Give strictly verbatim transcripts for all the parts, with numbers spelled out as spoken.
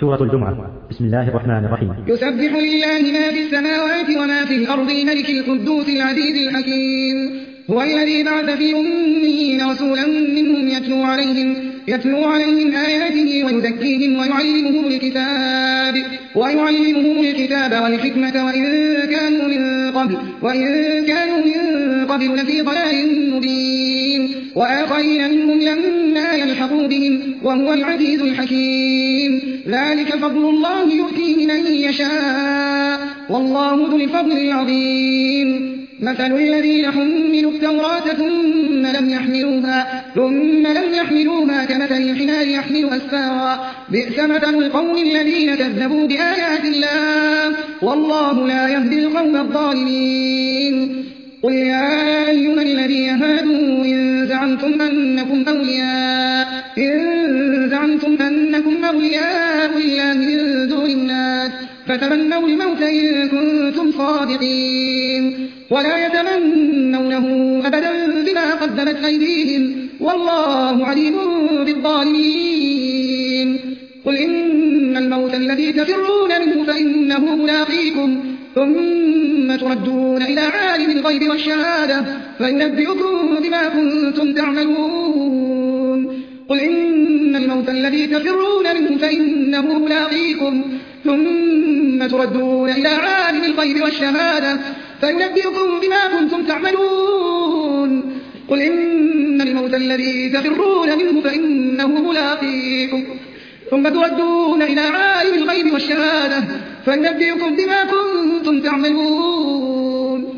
سورة الجمعة. بسم الله الرحمن الرحيم. يسبح لله ما في السماوات وما في الأرض الملك القدوس العزيز الحكيم. هو الذي بعث في الأميين رسولا منهم يتلو عليهم يتلو عليهم آياته ويزكيهم ويعلمهم الكتاب ويعلمهم الكتاب والحكمة وإن كانوا من قبل وإن كانوا من قبل لفي ضلال مبين وآخرين منهم لما يلحقوا بهم وهو العزيز الحكيم. ذلك فضل الله يؤتيه من يشاء والله ذو الفضل العظيم. مثل الذين حملوا التوراة ثم لم يحملوها ثم لم يحملوها كمثل الحمار يحمل أسفارا بئس مثل القوم الذين كذبوا بآيات الله والله لا يهدي القوم الظالمين. قل يا أيها الذين هادوا إن زعمتم أنكم أولياء إن زعمتم أنكم أولياء لله من دون الناس فتمنوا الموت إن كنتم صادقين ولا يتمنونه أبدا بما قدمت أيديهم والله عليم بالظالمين. قل إن الموت الذي تفرون منه فإنه ملاقيكم ثم تردون إلى عالم الغيب والشهادة فينبئكم بما كنتم تعملون. قل إن الموت الذي تفرون منه فإنه ملاقيكم ثم تردون إلى عالم الغيب والشهادة فينبئكم بما كنتم تعملون. قل إن الموت الذي تفرون منه فإنه ملاقيكم ثم تردون إلى عالم الغيب والشهادة فينبئكم بما كنتم تعملون.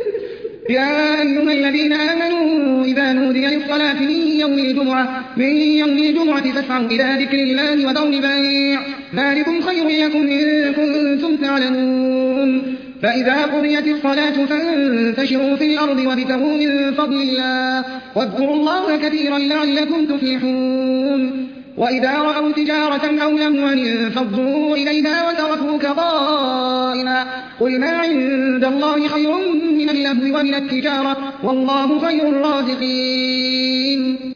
يا أيها الذين آمنوا إذا نودي للصلاة من يوم الجمعة من يوم الجمعة فاسعوا إلى ذكر الله وذروا البيع ذلكم خير لكم إن كنتم تعلمون. فإذا قضيت الصلاة فانتشروا في الأرض وابتغوا من فضل الله واذكروا الله كثيرا لعلكم تفلحون. وإذا رأوا تجارة أو لهوا انفضوا إليها وتركوك قائما قل ما عند الله خير من اللهو ومن التجارة والله خير الرازقين.